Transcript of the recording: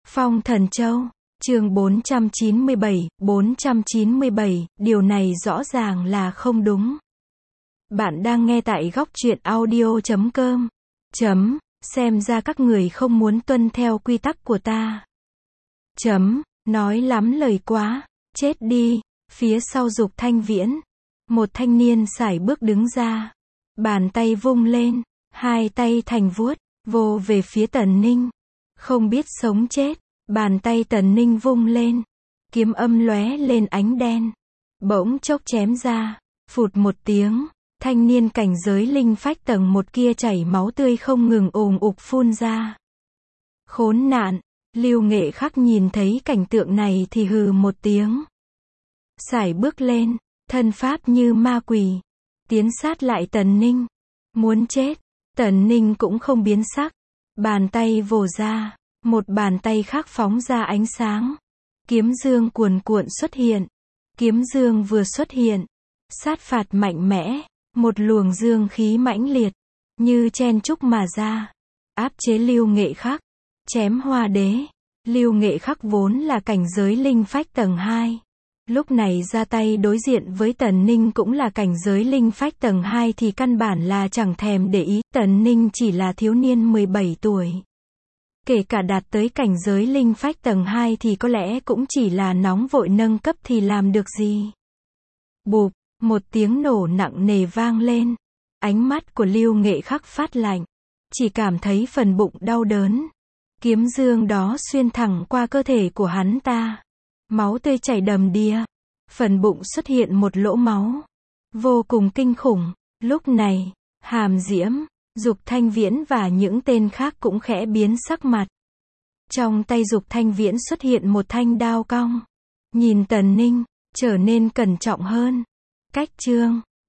Phong Thần Châu, chương 497, điều này rõ ràng là không đúng. Bạn đang nghe tại góc truyện audio.com. Xem ra các người không muốn tuân theo quy tắc của ta. Nói lắm lời quá, chết đi. Phía sau Dục Thanh Viễn, một thanh niên sải bước đứng ra. Bàn tay vung lên, hai tay thành vuốt, vồ về phía Tần Ninh. Không biết sống chết, bàn tay Tần Ninh vung lên. Kiếm âm lóe lên ánh đen. Bỗng chốc chém ra, phụt một tiếng. Thanh niên cảnh giới linh phách tầng 1 kia chảy máu tươi không ngừng ồm ục phun ra. Khốn nạn, Lưu Nghệ Khắc nhìn thấy cảnh tượng này thì hừ một tiếng. Sải bước lên, thân pháp như ma quỷ, tiến sát lại Tần Ninh. Muốn chết, Tần Ninh cũng không biến sắc. Bàn tay vồ ra, một bàn tay khác phóng ra ánh sáng. Kiếm dương cuồn cuộn xuất hiện. Kiếm dương vừa xuất hiện, sát phạt mạnh mẽ, một luồng dương khí mãnh liệt, như chen chúc mà ra, áp chế Lưu Nghệ Khắc, chém Hoa Đế. Lưu Nghệ Khắc vốn là cảnh giới linh phách tầng 2. Lúc này ra tay đối diện với Tần Ninh cũng là cảnh giới linh phách tầng 2 thì căn bản là chẳng thèm để ý. Tần Ninh chỉ là thiếu niên 17 tuổi. Kể cả đạt tới cảnh giới linh phách tầng 2 thì có lẽ cũng chỉ là nóng vội nâng cấp thì làm được gì. Bụp, một tiếng nổ nặng nề vang lên. Ánh mắt của Lưu Nghệ Khắc phát lạnh. Chỉ cảm thấy phần bụng đau đớn. Kiếm dương đó xuyên thẳng qua cơ thể của hắn ta. Máu tươi chảy đầm đìa. Phần bụng xuất hiện một lỗ máu. Vô cùng kinh khủng. Lúc này, Hàm Diễm, Dục Thanh Viễn và những tên khác cũng khẽ biến sắc mặt. Trong tay Dục Thanh Viễn xuất hiện một thanh đao cong. Nhìn Tần Ninh, trở nên cẩn trọng hơn. Cách chương